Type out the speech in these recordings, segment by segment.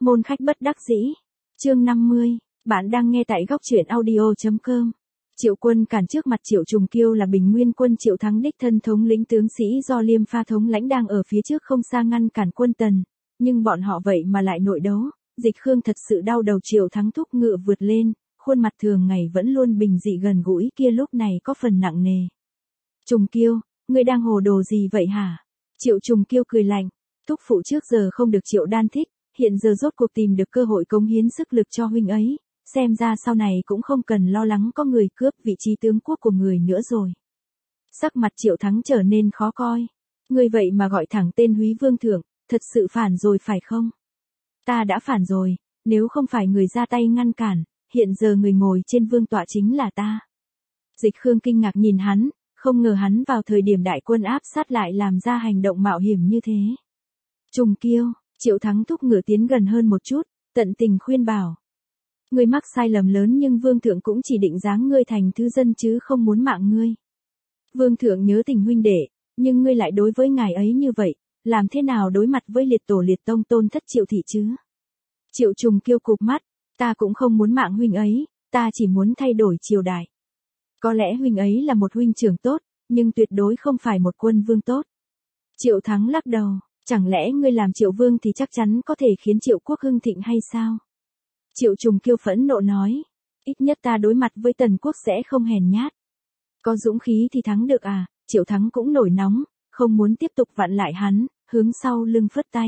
Môn khách bất đắc dĩ. Chương 50, bạn đang nghe tại góc truyện audio.com. Triệu Quân cản trước mặt Triệu Trùng Kiêu là Bình Nguyên quân Triệu Thắng đích thân thống lĩnh tướng sĩ do Liêm Pha thống lãnh đang ở phía trước không xa ngăn cản quân Tần, nhưng bọn họ vậy mà lại nội đấu. Dịch Khương thật sự đau đầu. Triệu Thắng thúc ngựa vượt lên, khuôn mặt thường ngày vẫn luôn bình dị gần gũi kia lúc này có phần nặng nề. Trùng Kiêu, ngươi đang hồ đồ gì vậy hả? Triệu Trùng Kiêu cười lạnh, thúc phụ trước giờ không được Triệu Đan thích, hiện giờ rốt cuộc tìm được cơ hội cống hiến sức lực cho huynh ấy, xem ra sau này cũng không cần lo lắng có người cướp vị trí tướng quốc của người nữa rồi. Sắc mặt Triệu Thắng trở nên khó coi. Ngươi vậy mà gọi thẳng tên Húy Vương thượng, thật sự phản rồi phải không? Ta đã phản rồi, nếu không phải người ra tay ngăn cản, hiện giờ người ngồi trên vương tọa chính là ta. Dịch Khương kinh ngạc nhìn hắn, không ngờ hắn vào thời điểm đại quân áp sát lại làm ra hành động mạo hiểm như thế. Trùng Kiêu, Triệu Thắng thúc ngựa tiến gần hơn một chút, tận tình khuyên bảo. Ngươi mắc sai lầm lớn nhưng vương thượng cũng chỉ định giáng ngươi thành thứ dân chứ không muốn mạng ngươi. Vương thượng nhớ tình huynh đệ, nhưng ngươi lại đối với ngài ấy như vậy, làm thế nào đối mặt với liệt tổ liệt tông tôn thất Triệu thị chứ? Triệu Trùng Kiêu cụp mắt, ta cũng không muốn mạng huynh ấy, ta chỉ muốn thay đổi triều đại. Có lẽ huynh ấy là một huynh trưởng tốt, nhưng tuyệt đối không phải một quân vương tốt. Triệu Thắng lắc đầu, chẳng lẽ ngươi làm Triệu vương thì chắc chắn có thể khiến Triệu quốc hưng thịnh hay sao? Triệu Trùng Kiêu phẫn nộ nói, ít nhất ta đối mặt với Tần quốc sẽ không hèn nhát. Có dũng khí thì thắng được à? Triệu Thắng cũng nổi nóng, không muốn tiếp tục vặn lại hắn, hướng sau lưng phất tay.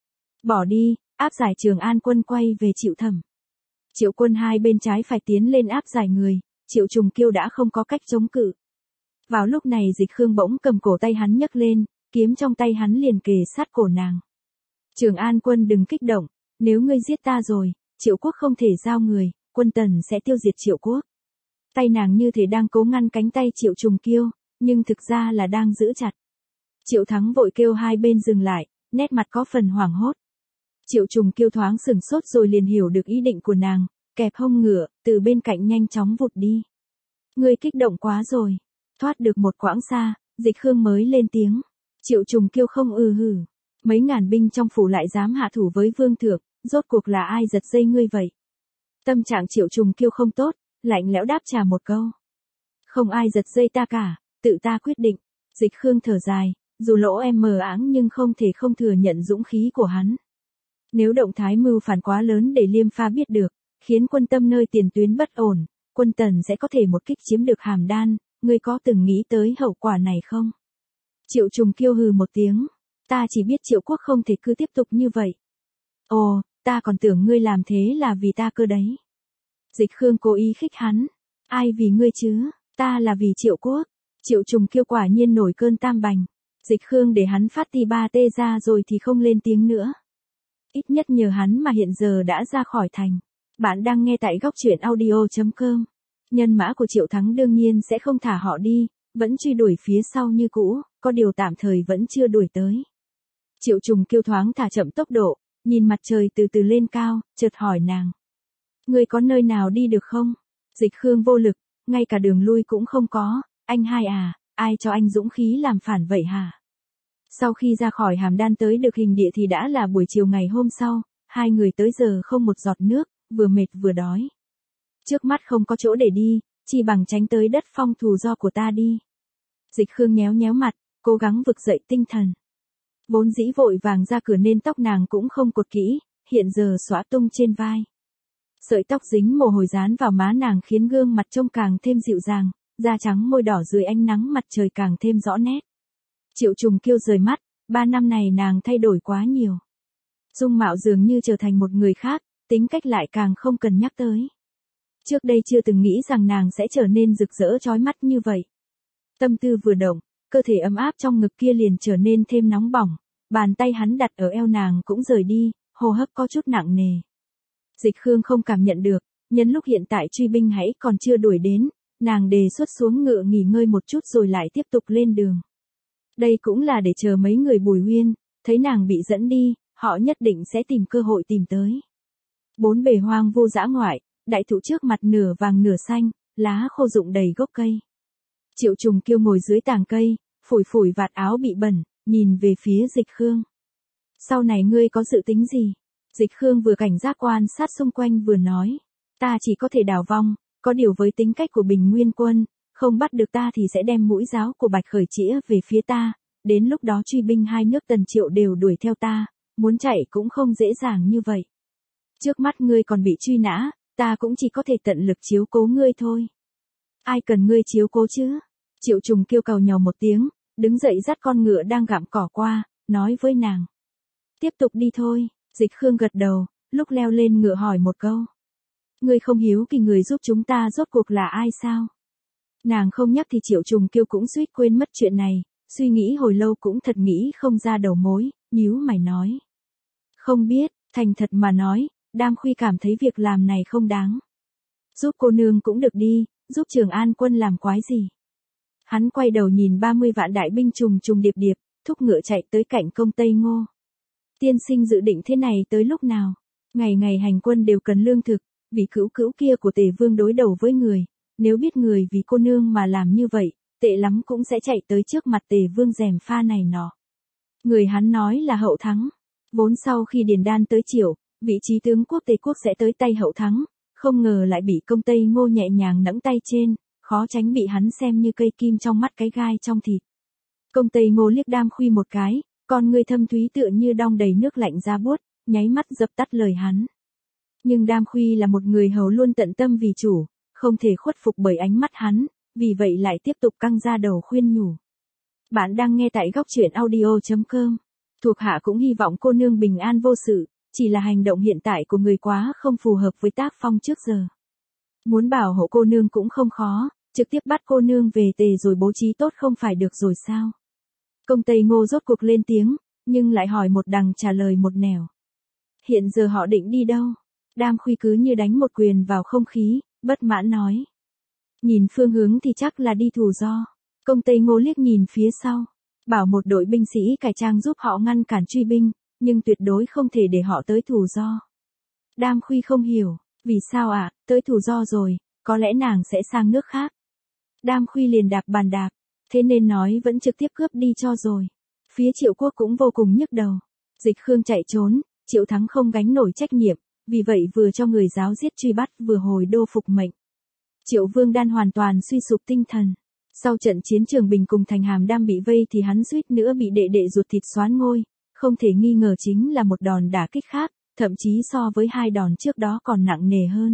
Bỏ đi, áp giải Trường An quân quay về Triệu Thẩm. Triệu Quân hai bên trái phải tiến lên áp giải người, Triệu Trùng Kiêu đã không có cách chống cự. Vào lúc này Dịch Khương bỗng cầm cổ tay hắn nhấc lên, kiếm trong tay hắn liền kề sát cổ nàng. Trường An quân đừng kích động, nếu ngươi giết ta rồi, Triệu quốc không thể giao người, quân Tần sẽ tiêu diệt Triệu quốc. Tay nàng như thể đang cố ngăn cánh tay Triệu Trùng Kiêu, nhưng thực ra là đang giữ chặt. Triệu Thắng vội kêu hai bên dừng lại, nét mặt có phần hoảng hốt. Triệu Trùng Kiêu thoáng sửng sốt rồi liền hiểu được ý định của nàng, kẹp hông ngựa, từ bên cạnh nhanh chóng vụt đi. Ngươi kích động quá rồi. Thoát được một quãng xa, Dịch Khương mới lên tiếng. Triệu Trùng Kiêu không hử. Mấy ngàn binh trong phủ lại dám hạ thủ với vương thượng, rốt cuộc là ai giật dây ngươi vậy? Tâm trạng Triệu Trùng Kiêu không tốt, lạnh lẽo đáp trả một câu. Không ai giật dây ta cả, tự ta quyết định. Dịch Khương thở dài, dù lỗ em mờ áng nhưng không thể không thừa nhận dũng khí của hắn. Nếu động thái mưu phản quá lớn để Liêm Pha biết được, khiến quân Tâm nơi tiền tuyến bất ổn, quân Tần sẽ có thể một kích chiếm được Hàm Đan, ngươi có từng nghĩ tới hậu quả này không? Triệu Trùng Kiêu hừ một tiếng, ta chỉ biết Triệu quốc không thể cứ tiếp tục như vậy. Ồ, ta còn tưởng ngươi làm thế là vì ta cơ đấy. Dịch Khương cố ý khích hắn, ai vì ngươi chứ, ta là vì Triệu quốc. Triệu Trùng Kiêu quả nhiên nổi cơn tam bành. Dịch Khương để hắn phát ti ba tê ra rồi thì không lên tiếng nữa. Ít nhất nhờ hắn mà hiện giờ đã ra khỏi thành. Bạn đang nghe tại góc truyện audio.com. Nhân mã của Triệu Thắng đương nhiên sẽ không thả họ đi, vẫn truy đuổi phía sau như cũ, có điều tạm thời vẫn chưa đuổi tới. Triệu Trùng Kiêu thoáng thả chậm tốc độ, nhìn mặt trời từ từ lên cao, chợt hỏi nàng. Ngươi có nơi nào đi được không? Dịch Khương vô lực, ngay cả đường lui cũng không có, anh hai à, ai cho anh dũng khí làm phản vậy hả? Sau khi ra khỏi Hàm Đan tới được Hình Địa thì đã là buổi chiều ngày hôm sau, hai người tới giờ không một giọt nước, vừa mệt vừa đói. Trước mắt không có chỗ để đi, chỉ bằng tránh tới đất phong thù do của ta đi. Dịch Khương nhéo nhéo mặt, cố gắng vực dậy tinh thần. Vốn dĩ vội vàng ra cửa nên tóc nàng cũng không cột kỹ, hiện giờ xõa tung trên vai. Sợi tóc dính mồ hôi dán vào má nàng khiến gương mặt trông càng thêm dịu dàng, da trắng môi đỏ dưới ánh nắng mặt trời càng thêm rõ nét. Triệu Trùng Kiêu rời mắt, 3 năm này nàng thay đổi quá nhiều. Dung mạo dường như trở thành một người khác, tính cách lại càng không cần nhắc tới. Trước đây chưa từng nghĩ rằng nàng sẽ trở nên rực rỡ chói mắt như vậy. Tâm tư vừa động, cơ thể ấm áp trong ngực kia liền trở nên thêm nóng bỏng, bàn tay hắn đặt ở eo nàng cũng rời đi, hô hấp có chút nặng nề. Dịch Khương không cảm nhận được, nhân lúc hiện tại truy binh hãy còn chưa đuổi đến, nàng đề xuất xuống ngựa nghỉ ngơi một chút rồi lại tiếp tục lên đường. Đây cũng là để chờ mấy người Bùi Huyên, thấy nàng bị dẫn đi, họ nhất định sẽ tìm cơ hội tìm tới. Bốn bề hoang vô dã ngoại, đại thụ trước mặt nửa vàng nửa xanh, lá khô rụng đầy gốc cây. Triệu Trùng Kiêu ngồi dưới tàng cây, phủi phủi vạt áo bị bẩn, nhìn về phía Dịch Khương. Sau này ngươi có dự tính gì? Dịch Khương vừa cảnh giác quan sát xung quanh vừa nói. Ta chỉ có thể đào vong, có điều với tính cách của Bình Nguyên Quân, không bắt được ta thì sẽ đem mũi giáo của Bạch Khởi chĩa về phía ta, đến lúc đó truy binh hai nước Tần Triệu đều đuổi theo ta, muốn chạy cũng không dễ dàng như vậy. Trước mắt ngươi còn bị truy nã, ta cũng chỉ có thể tận lực chiếu cố ngươi thôi. Ai cần ngươi chiếu cố chứ? Triệu Trùng kêu cầu nhàu một tiếng, đứng dậy dắt con ngựa đang gặm cỏ qua, nói với nàng. Tiếp tục đi thôi. Dịch Khương gật đầu, lúc leo lên ngựa hỏi một câu. Ngươi không hiếu kỳ người giúp chúng ta rốt cuộc là ai sao? Nàng không nhắc thì Triệu Trùng Kiêu cũng suýt quên mất chuyện này, suy nghĩ hồi lâu cũng thật nghĩ không ra đầu mối, nhíu mày nói. Không biết, thành thật mà nói, Đam Khuy cảm thấy việc làm này không đáng. Giúp cô nương cũng được đi, giúp Trường An quân làm quái gì? Hắn quay đầu nhìn 30 vạn đại binh trùng trùng điệp điệp, thúc ngựa chạy tới cạnh công Tây Ngô. Tiên sinh dự định thế này tới lúc nào? Ngày ngày hành quân đều cần lương thực, vì cữu cữu kia của Tề Vương đối đầu với người, nếu biết người vì cô nương mà làm như vậy, tệ lắm cũng sẽ chạy tới trước mặt Tề Vương gièm pha này nọ. Người hắn nói là Hậu Thắng, vốn sau khi Điền Đan tới Triệu, vị trí tướng quốc Tề quốc sẽ tới tay Hậu Thắng, không ngờ lại bị công Tây Ngô nhẹ nhàng nẫng tay trên, khó tránh bị hắn xem như cây kim trong mắt cái gai trong thịt. Công Tây Ngô liếc Đam Khuy một cái, con người thâm thúy tựa như đong đầy nước lạnh ra buốt, nháy mắt dập tắt lời hắn. Nhưng Đam Khuy là một người hầu luôn tận tâm vì chủ, không thể khuất phục bởi ánh mắt hắn, vì vậy lại tiếp tục căng ra đầu khuyên nhủ. Bạn đang nghe tại góc truyện audio.com. Thuộc hạ cũng hy vọng cô nương bình an vô sự, chỉ là hành động hiện tại của người quá không phù hợp với tác phong trước giờ. Muốn bảo hộ cô nương cũng không khó, trực tiếp bắt cô nương về Tề rồi bố trí tốt không phải được rồi sao? Công Tây Ngô rốt cuộc lên tiếng, nhưng lại hỏi một đằng trả lời một nẻo. Hiện giờ họ định đi đâu? Đam Khuy cứ như đánh một quyền vào không khí, bất mãn nói. Nhìn phương hướng thì chắc là đi Thủ Do. Công Tây Ngô liếc nhìn phía sau, bảo một đội binh sĩ cải trang giúp họ ngăn cản truy binh, nhưng tuyệt đối không thể để họ tới Thủ Do. Đam Khuy không hiểu, vì sao ạ, tới Thủ Do rồi, có lẽ nàng sẽ sang nước khác. Đam Khuy liền đạp bàn đạp, thế nên nói vẫn trực tiếp cướp đi cho rồi. Phía Triệu quốc cũng vô cùng nhức đầu. Dịch Khương chạy trốn, Triệu Thắng không gánh nổi trách nhiệm, vì vậy vừa cho người giáo giết truy bắt vừa hồi đô phục mệnh. Triệu Vương Đan hoàn toàn suy sụp tinh thần. Sau trận chiến Trường Bình cùng Thành Hàm Đam bị vây thì hắn suýt nữa bị đệ đệ ruột thịt soán ngôi, không thể nghi ngờ chính là một đòn đả kích khác, thậm chí so với hai đòn trước đó còn nặng nề hơn.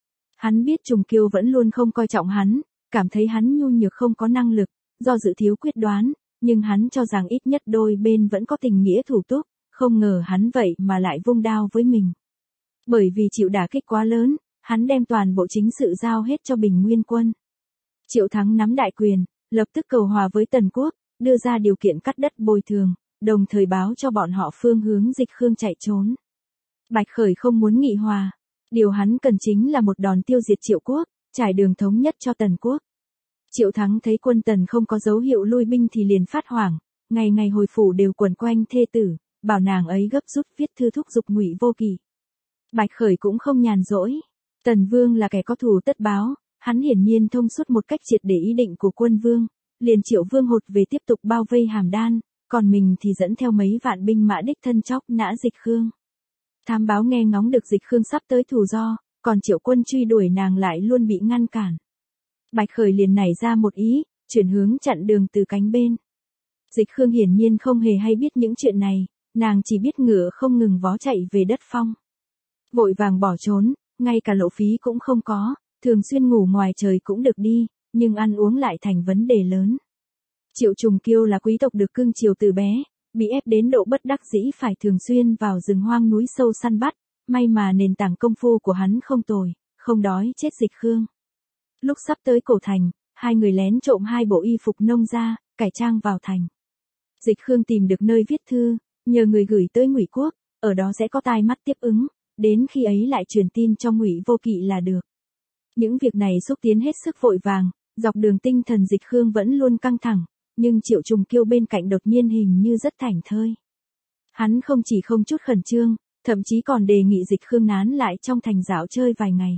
Hắn biết Trùng Kiêu vẫn luôn không coi trọng hắn, cảm thấy hắn nhu nhược không có năng lực, do dự thiếu quyết đoán, nhưng hắn cho rằng ít nhất đôi bên vẫn có tình nghĩa thủ túc, không ngờ hắn vậy mà lại vung đao với mình. Bởi vì chịu đả kích quá lớn, hắn đem toàn bộ chính sự giao hết cho Bình Nguyên Quân. Triệu Thắng nắm đại quyền, lập tức cầu hòa với Tần Quốc, đưa ra điều kiện cắt đất bồi thường, đồng thời báo cho bọn họ phương hướng Dịch Khương chạy trốn. Bạch Khởi không muốn nghị hòa, điều hắn cần chính là một đòn tiêu diệt Triệu Quốc, trải đường thống nhất cho Tần Quốc. Triệu Thắng thấy quân Tần không có dấu hiệu lui binh thì liền phát hoảng, ngày ngày hồi phủ đều quẩn quanh thê tử, bảo nàng ấy gấp rút viết thư thúc giục Ngụy Vô Kỵ. Bạch Khởi cũng không nhàn rỗi. Tần Vương là kẻ có thù tất báo, hắn hiển nhiên thông suốt một cách triệt để ý định của quân Vương, liền Triệu Vương hụt về tiếp tục bao vây Hàm Đan, còn mình thì dẫn theo mấy vạn binh mã đích thân chóc nã Dịch Khương. Thám báo nghe ngóng được Dịch Khương sắp tới Thủ Do, còn Triệu quân truy đuổi nàng lại luôn bị ngăn cản. Bạch Khởi liền nảy ra một ý, chuyển hướng chặn đường từ cánh bên. Dịch Khương hiển nhiên không hề hay biết những chuyện này, nàng chỉ biết ngựa không ngừng vó chạy về đất phong. Vội vàng bỏ trốn, ngay cả lộ phí cũng không có, thường xuyên ngủ ngoài trời cũng được đi, nhưng ăn uống lại thành vấn đề lớn. Triệu Trùng Kiêu là quý tộc được cưng chiều từ bé, bị ép đến độ bất đắc dĩ phải thường xuyên vào rừng hoang núi sâu săn bắt, may mà nền tảng công phu của hắn không tồi, không đói chết Dịch Khương. Lúc sắp tới cổ thành, hai người lén trộm hai bộ y phục nông ra, cải trang vào thành. Dịch Khương tìm được nơi viết thư, nhờ người gửi tới Ngụy Quốc, ở đó sẽ có tai mắt tiếp ứng, đến khi ấy lại truyền tin cho Ngụy Vô Kỵ là được. Những việc này xúc tiến hết sức vội vàng, dọc đường tinh thần Dịch Khương vẫn luôn căng thẳng, nhưng Triệu Trùng Kiêu bên cạnh đột nhiên hình như rất thảnh thơi. Hắn không chỉ không chút khẩn trương, thậm chí còn đề nghị Dịch Khương nán lại trong thành dạo chơi vài ngày.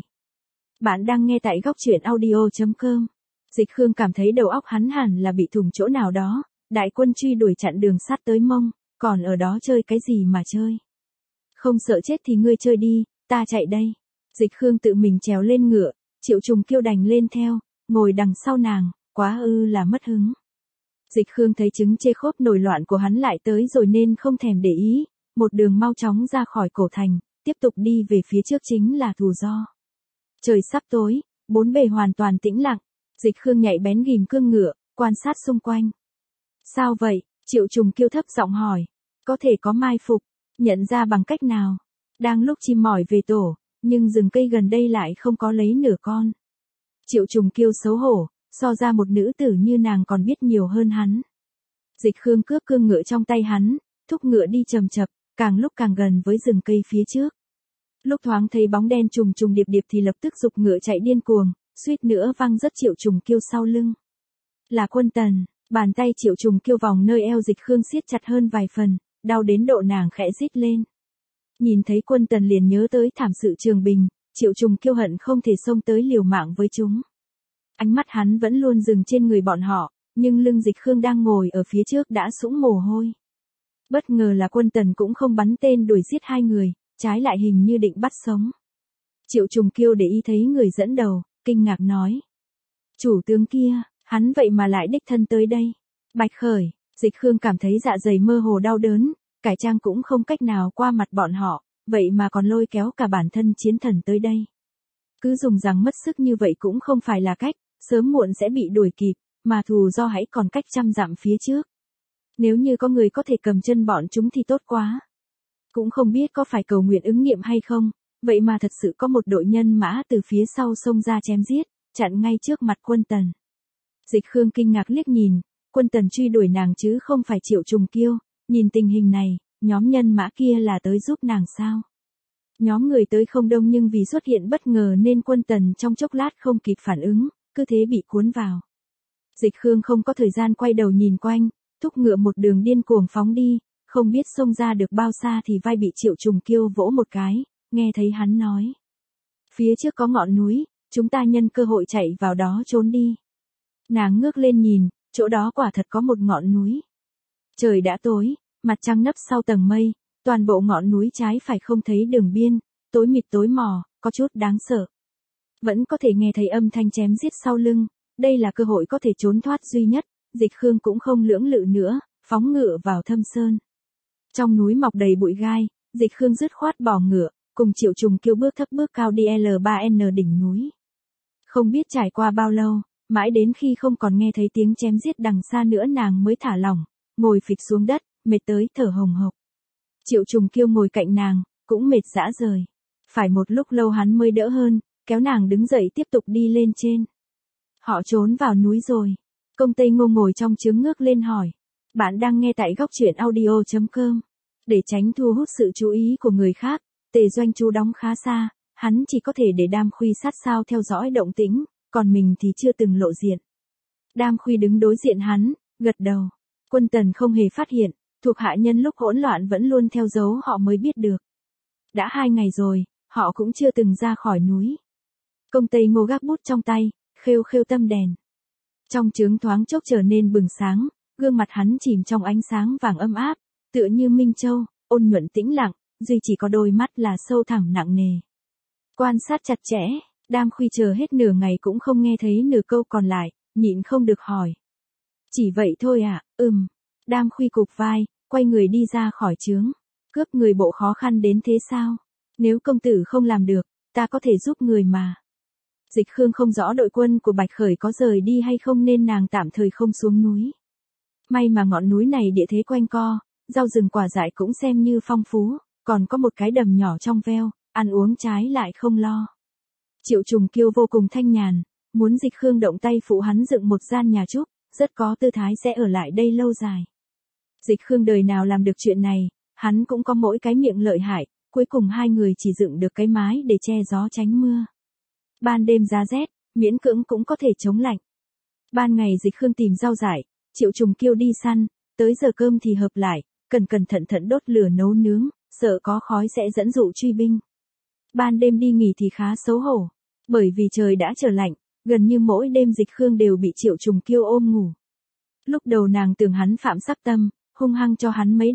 Bạn đang nghe tại góc truyện audio.com. Dịch Khương cảm thấy đầu óc hắn hẳn là bị thủng chỗ nào đó, đại quân truy đuổi chặn đường sát tới Mông, còn ở đó chơi cái gì mà chơi. Không sợ chết thì ngươi chơi đi, ta chạy đây. Dịch Khương tự mình trèo lên ngựa, Triệu Trùng Kiêu đành lên theo, ngồi đằng sau nàng, quá ư là mất hứng. Dịch Khương thấy trứng chê khốp nổi loạn của hắn lại tới rồi nên không thèm để ý, một đường mau chóng ra khỏi cổ thành, tiếp tục đi về phía trước chính là Thù Do. Trời sắp tối, bốn bề hoàn toàn tĩnh lặng, Dịch Khương nhạy bén ghim cương ngựa, quan sát xung quanh. Sao vậy? Triệu Trùng Kiêu thấp giọng hỏi. Có thể có mai phục, nhận ra bằng cách nào? Đang lúc chim mỏi về tổ, nhưng rừng cây gần đây lại không có lấy nửa con. Triệu Trùng Kiêu xấu hổ, so ra một nữ tử như nàng còn biết nhiều hơn hắn. Dịch Khương cướp cương ngựa trong tay hắn, thúc ngựa đi chậm chậm, càng lúc càng gần với rừng cây phía trước. Lúc thoáng thấy bóng đen trùng trùng điệp điệp thì lập tức giục ngựa chạy điên cuồng, suýt nữa văng rất Triệu Trùng Kiêu sau lưng. Là Quân Tần, bàn tay Triệu Trùng Kiêu vòng nơi eo Dịch Khương siết chặt hơn vài phần, đau đến độ nàng khẽ rít lên. Nhìn thấy Quân Tần liền nhớ tới thảm sự Trường Bình, Triệu Trùng Kiêu hận không thể xông tới liều mạng với chúng. Ánh mắt hắn vẫn luôn dừng trên người bọn họ, nhưng lưng Dịch Khương đang ngồi ở phía trước đã sũng mồ hôi. Bất ngờ là Quân Tần cũng không bắn tên đuổi giết hai người, trái lại hình như định bắt sống. Triệu Trùng Kiêu để ý thấy người dẫn đầu, kinh ngạc nói. Chủ tướng kia, hắn vậy mà lại đích thân tới đây. Bạch Khởi, Dịch Khương cảm thấy dạ dày mơ hồ đau đớn, cải trang cũng không cách nào qua mặt bọn họ, vậy mà còn lôi kéo cả bản thân chiến thần tới đây. Cứ dùng rằng mất sức như vậy cũng không phải là cách, sớm muộn sẽ bị đuổi kịp, mà Thù Do hãy còn cách trăm dặm phía trước. Nếu như có người có thể cầm chân bọn chúng thì tốt quá. Cũng không biết có phải cầu nguyện ứng nghiệm hay không, vậy mà thật sự có một đội nhân mã từ phía sau xông ra chém giết, chặn ngay trước mặt Quân Tần. Dịch Khương kinh ngạc liếc nhìn, Quân Tần truy đuổi nàng chứ không phải Triệu Trùng Kiêu, nhìn tình hình này, nhóm nhân mã kia là tới giúp nàng sao? Nhóm người tới không đông nhưng vì xuất hiện bất ngờ nên Quân Tần trong chốc lát không kịp phản ứng, cứ thế bị cuốn vào. Dịch Khương không có thời gian quay đầu nhìn quanh, thúc ngựa một đường điên cuồng phóng đi, không biết xông ra được bao xa thì vai bị Triệu Trùng Kiêu vỗ một cái, nghe thấy hắn nói. Phía trước có ngọn núi, chúng ta nhân cơ hội chạy vào đó trốn đi. Nàng ngước lên nhìn, chỗ đó quả thật có một ngọn núi. Trời đã tối, mặt trăng nấp sau tầng mây, toàn bộ ngọn núi trái phải không thấy đường biên, tối mịt tối mò, có chút đáng sợ. Vẫn có thể nghe thấy âm thanh chém giết sau lưng, đây là cơ hội có thể trốn thoát duy nhất, Dịch Khương cũng không lưỡng lự nữa, phóng ngựa vào thâm sơn. Trong núi mọc đầy bụi gai, Dịch Khương dứt khoát bỏ ngựa, cùng Triệu Trùng Kiêu bước thấp bước cao đi L3N đỉnh núi. Không biết trải qua bao lâu, mãi đến khi không còn nghe thấy tiếng chém giết đằng xa nữa nàng mới thả lỏng, ngồi phịch xuống đất, mệt tới thở hồng hộc. Triệu Trùng Kiêu ngồi cạnh nàng, cũng mệt rã rời. Phải một lúc lâu hắn mới đỡ hơn, kéo nàng đứng dậy tiếp tục đi lên trên. Họ trốn vào núi rồi. Công Tây Ngô ngồi trong trướng ngước lên hỏi. Bạn đang nghe tại góc truyện audio.com. Để tránh thu hút sự chú ý của người khác, Tề Doanh Chú đóng khá xa, hắn chỉ có thể để Đam Khuy sát sao theo dõi động tĩnh, còn mình thì chưa từng lộ diện. Đam Khuy đứng đối diện hắn, gật đầu. Quân Tần không hề phát hiện, thuộc hạ nhân lúc hỗn loạn vẫn luôn theo dấu họ mới biết được. Đã 2 ngày rồi, họ cũng chưa từng ra khỏi núi. Công Tây Ngô gác bút trong tay, khêu khêu tâm đèn. Trong trướng thoáng chốc trở nên bừng sáng, gương mặt hắn chìm trong ánh sáng vàng ấm áp, tựa như minh châu, ôn nhuận tĩnh lặng, duy chỉ có đôi mắt là sâu thẳm nặng nề. Quan sát chặt chẽ, Đam Khuy chờ hết nửa ngày cũng không nghe thấy nửa câu còn lại, nhịn không được hỏi. Chỉ vậy thôi à? Đam Khuy cụp vai, quay người đi ra khỏi trướng. Cướp người bộ khó khăn đến thế sao? Nếu công tử không làm được, ta có thể giúp người mà. Dịch Khương không rõ đội quân của Bạch Khởi có rời đi hay không nên nàng tạm thời không xuống núi. May mà ngọn núi này địa thế quanh co, rau rừng quả dại cũng xem như phong phú, còn có một cái đầm nhỏ trong veo, ăn uống trái lại không lo. Triệu Trùng Kiêu vô cùng thanh nhàn, muốn Dịch Khương động tay phụ hắn dựng một gian nhà trúc, rất có tư thái sẽ ở lại đây lâu dài. Dịch Khương đời nào làm được chuyện này, hắn cũng có mỗi cái miệng lợi hại, cuối cùng hai người chỉ dựng được cái mái để che gió tránh mưa. Ban đêm giá rét, miễn cưỡng cũng có thể chống lạnh. Ban ngày Dịch Khương tìm rau dại, Triệu Trùng Kiêu đi săn, tới giờ cơm thì hợp lại, cẩn thận đốt lửa nấu nướng, sợ có khói sẽ dẫn dụ truy binh. Ban đêm đi nghỉ thì khá xấu hổ, bởi vì trời đã trở lạnh, gần như mỗi đêm Dịch Khương đều bị Triệu Trùng Kiêu ôm ngủ. Lúc đầu nàng tưởng hắn phạm sắc tâm, hung hăng cho hắn mấy đạp,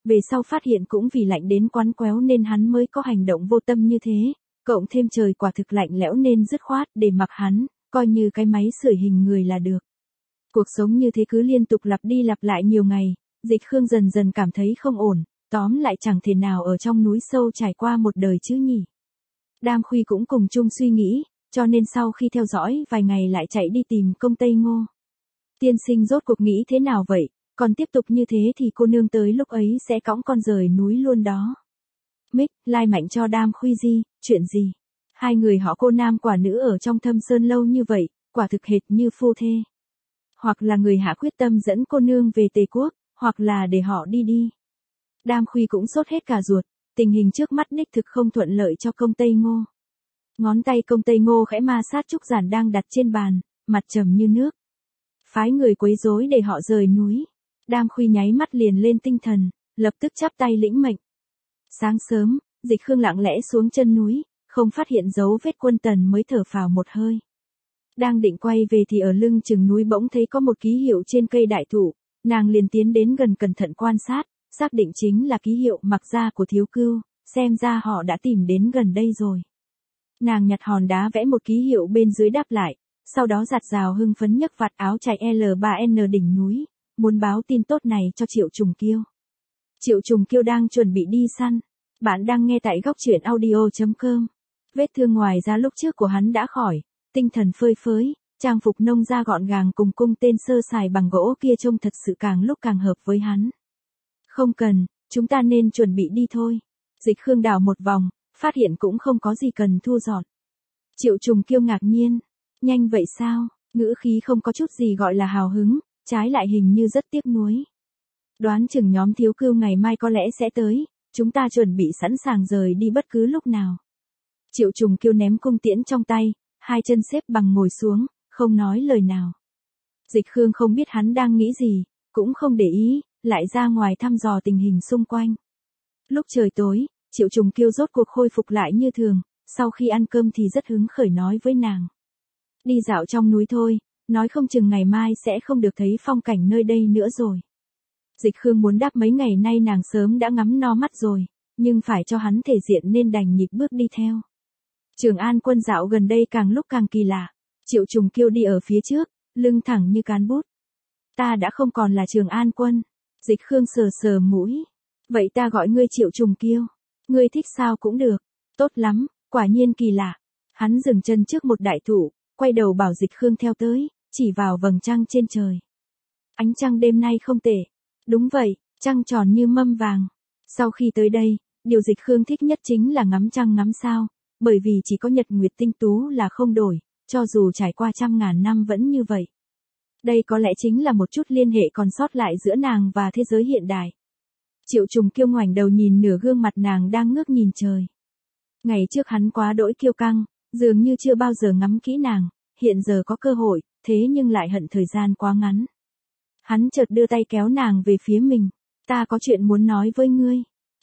về sau phát hiện cũng vì lạnh đến quắn quéo nên hắn mới có hành động vô tâm như thế, cộng thêm trời quả thực lạnh lẽo nên dứt khoát để mặc hắn, coi như cái máy sưởi hình người là được. Cuộc sống như thế cứ liên tục lặp đi lặp lại nhiều ngày, Dịch Khương dần dần cảm thấy không ổn, tóm lại chẳng thể nào ở trong núi sâu trải qua một đời chứ nhỉ. Đam Khuy cũng cùng chung suy nghĩ, cho nên sau khi theo dõi vài ngày lại chạy đi tìm Công Tây Ngô. Tiên sinh rốt cuộc nghĩ thế nào vậy, còn tiếp tục như thế thì cô nương tới lúc ấy sẽ cõng con rời núi luôn đó. Mick, lai mạnh cho Đam Khuy gì, chuyện gì? Hai người họ cô nam quả nữ ở trong thâm sơn lâu như vậy, quả thực hệt như phu thê. Hoặc là người hạ quyết tâm dẫn cô nương về Tề Quốc, hoặc là để họ đi đi. Đam Khuy cũng sốt hết cả ruột, tình hình trước mắt đích thực không thuận lợi cho Công Tây Ngô. Ngón tay Công Tây Ngô khẽ ma sát trúc giản đang đặt trên bàn, mặt trầm như nước. Phái người quấy rối để họ rời núi. Đam Khuy nháy mắt liền lên tinh thần, lập tức chắp tay lĩnh mệnh. Sáng sớm, Dịch Khương lặng lẽ xuống chân núi, không phát hiện dấu vết quân Tần mới thở phào một hơi. Đang định quay về thì ở lưng chừng núi bỗng thấy có một ký hiệu trên cây đại thụ, nàng liền tiến đến gần cẩn thận quan sát, xác định chính là ký hiệu mặc ra của Thiếu Cưu, xem ra họ đã tìm đến gần đây rồi. Nàng nhặt hòn đá vẽ một ký hiệu bên dưới đáp lại, sau đó giặt rào hưng phấn nhấc vạt áo chạy L3N đỉnh núi, muốn báo tin tốt này cho Triệu Trùng Kiêu. Triệu Trùng Kiêu đang chuẩn bị đi săn. Bạn đang nghe tại góc truyện audio.com. Vết thương ngoài ra lúc trước của hắn đã khỏi, tinh thần phơi phới, trang phục nông gia gọn gàng cùng cung tên sơ sài bằng gỗ kia trông thật sự càng lúc càng hợp với hắn. Không cần, chúng ta nên chuẩn bị đi thôi. Dịch Khương đảo một vòng, phát hiện cũng không có gì cần thu dọn. Triệu Trùng Kiêu ngạc nhiên. Nhanh vậy sao? Ngữ khí không có chút gì gọi là hào hứng, trái lại hình như rất tiếc nuối. Đoán chừng nhóm Thiếu Cưu ngày mai có lẽ sẽ tới, chúng ta chuẩn bị sẵn sàng rời đi bất cứ lúc nào. Triệu Trùng Kiêu ném cung tiễn trong tay, hai chân xếp bằng ngồi xuống, không nói lời nào. Dịch Khương không biết hắn đang nghĩ gì, cũng không để ý, lại ra ngoài thăm dò tình hình xung quanh. Lúc trời tối, Triệu Trùng Kiêu rốt cuộc khôi phục lại như thường, sau khi ăn cơm thì rất hứng khởi nói với nàng. Đi dạo trong núi thôi, nói không chừng ngày mai sẽ không được thấy phong cảnh nơi đây nữa rồi. Dịch Khương muốn đáp mấy ngày nay nàng sớm đã ngắm no mắt rồi, nhưng phải cho hắn thể diện nên đành nhịp bước đi theo. Trường An Quân dạo gần đây càng lúc càng kỳ lạ. Triệu Trùng Kiêu đi ở phía trước, lưng thẳng như cán bút. Ta đã không còn là Trường An Quân. Dịch Khương sờ sờ mũi. Vậy ta gọi ngươi Triệu Trùng Kiêu. Ngươi thích sao cũng được. Tốt lắm, quả nhiên kỳ lạ. Hắn dừng chân trước một đại thụ, quay đầu bảo Dịch Khương theo tới, chỉ vào vầng trăng trên trời. Ánh trăng đêm nay không tệ. Đúng vậy, trăng tròn như mâm vàng. Sau khi tới đây, điều Dịch Khương thích nhất chính là ngắm trăng ngắm sao, bởi vì chỉ có nhật nguyệt tinh tú là không đổi, cho dù trải qua trăm ngàn năm vẫn như vậy. Đây có lẽ chính là một chút liên hệ còn sót lại giữa nàng và thế giới hiện đại. Triệu Trùng Kiêu ngoảnh đầu nhìn nửa gương mặt nàng đang ngước nhìn trời. Ngày trước hắn quá đỗi kiêu căng, dường như chưa bao giờ ngắm kỹ nàng, hiện giờ có cơ hội, thế nhưng lại hận thời gian quá ngắn. Hắn chợt đưa tay kéo nàng về phía mình. Ta có chuyện muốn nói với ngươi.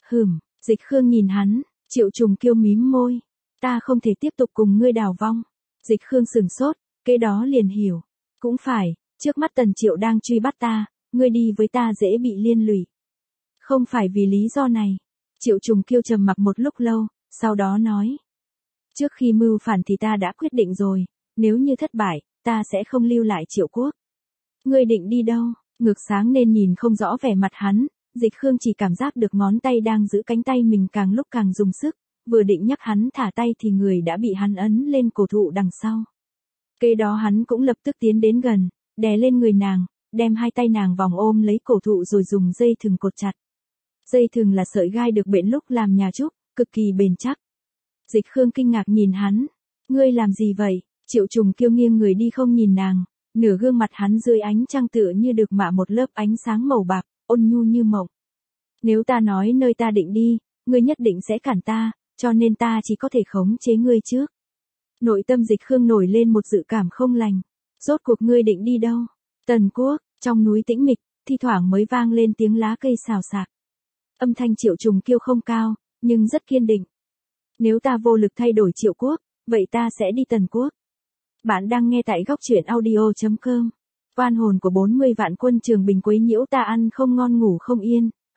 Dịch Khương nhìn hắn, Triệu Trùng Kiêu mím môi. Ta không thể tiếp tục cùng ngươi đào vong. Dịch Khương sửng sốt, kế đó liền hiểu. Cũng phải, trước mắt Tần Triệu đang truy bắt ta, ngươi đi với ta dễ bị liên lụy. Không phải vì lý do này. Triệu Trùng Kiêu trầm mặc một lúc lâu, sau đó nói. Trước khi mưu phản thì ta đã quyết định rồi, nếu như thất bại, ta sẽ không lưu lại Triệu Quốc. Ngươi định đi đâu? Ngược sáng nên nhìn không rõ vẻ mặt hắn, Dịch Khương chỉ cảm giác được ngón tay đang giữ cánh tay mình càng lúc càng dùng sức, vừa định nhắc hắn thả tay thì người đã bị hắn ấn lên cổ thụ đằng sau. Kế đó hắn cũng lập tức tiến đến gần, đè lên người nàng, đem hai tay nàng vòng ôm lấy cổ thụ rồi dùng dây thừng cột chặt. Dây thừng là sợi gai được bện lúc làm nhà trúc, cực kỳ bền chắc. Dịch Khương kinh ngạc nhìn hắn. Ngươi làm gì vậy? Triệu Trùng Kiêu nghiêng người đi không nhìn nàng. Nửa gương mặt hắn dưới ánh trăng tựa như được mạ một lớp ánh sáng màu bạc, ôn nhu như mộng. Nếu ta nói nơi ta định đi, ngươi nhất định sẽ cản ta, cho nên ta chỉ có thể khống chế ngươi trước. Nội tâm Dịch Khương nổi lên một dự cảm không lành. Rốt cuộc ngươi định đi đâu? Tần Quốc, trong núi tĩnh mịch, thi thoảng mới vang lên tiếng lá cây xào xạc. Âm thanh Triệu Trùng Kiêu không cao, nhưng rất kiên định. Nếu ta vô lực thay đổi Triệu Quốc, vậy ta sẽ đi Tần Quốc. Bạn đang nghe tại góc truyện audio.com. Oan hồn của 40 vạn quân Trường Bình quấy nhiễu ta ăn không ngon ngủ không yên,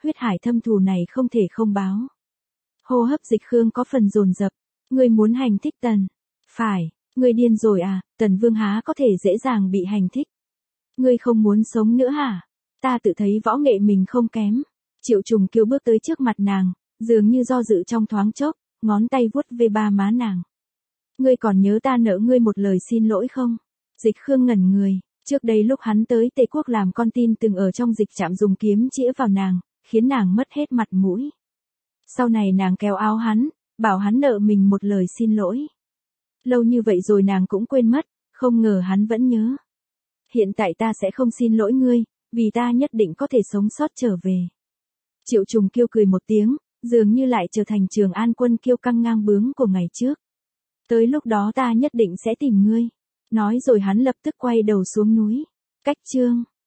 huyết hải thâm thù này không thể không báo. Hô hấp Dịch Khương có phần dồn dập. Ngươi muốn hành thích Tần? Phải, ngươi điên rồi à, Tần Vương há có thể dễ dàng bị hành thích. Ngươi không muốn sống nữa hả? Ta tự thấy võ nghệ mình không kém. Triệu Trùng Kiêu bước tới trước mặt nàng, dường như do dự trong thoáng chốc, ngón tay vuốt về ba má nàng. Ngươi còn nhớ ta nợ ngươi một lời xin lỗi không? Dịch Khương ngẩn người, trước đây lúc hắn tới Tề Quốc làm con tin từng ở trong dịch trạm dùng kiếm chĩa vào nàng, khiến nàng mất hết mặt mũi. Sau này nàng kéo áo hắn, bảo hắn nợ mình một lời xin lỗi. Lâu như vậy rồi nàng cũng quên mất, không ngờ hắn vẫn nhớ. Hiện tại ta sẽ không xin lỗi ngươi, vì ta nhất định có thể sống sót trở về. Triệu Trùng Kiêu cười một tiếng, dường như lại trở thành Trường An quân kiêu căng ngang bướng của ngày trước. Tới lúc đó ta nhất định sẽ tìm ngươi. Nói rồi hắn lập tức quay đầu xuống núi. Cách chương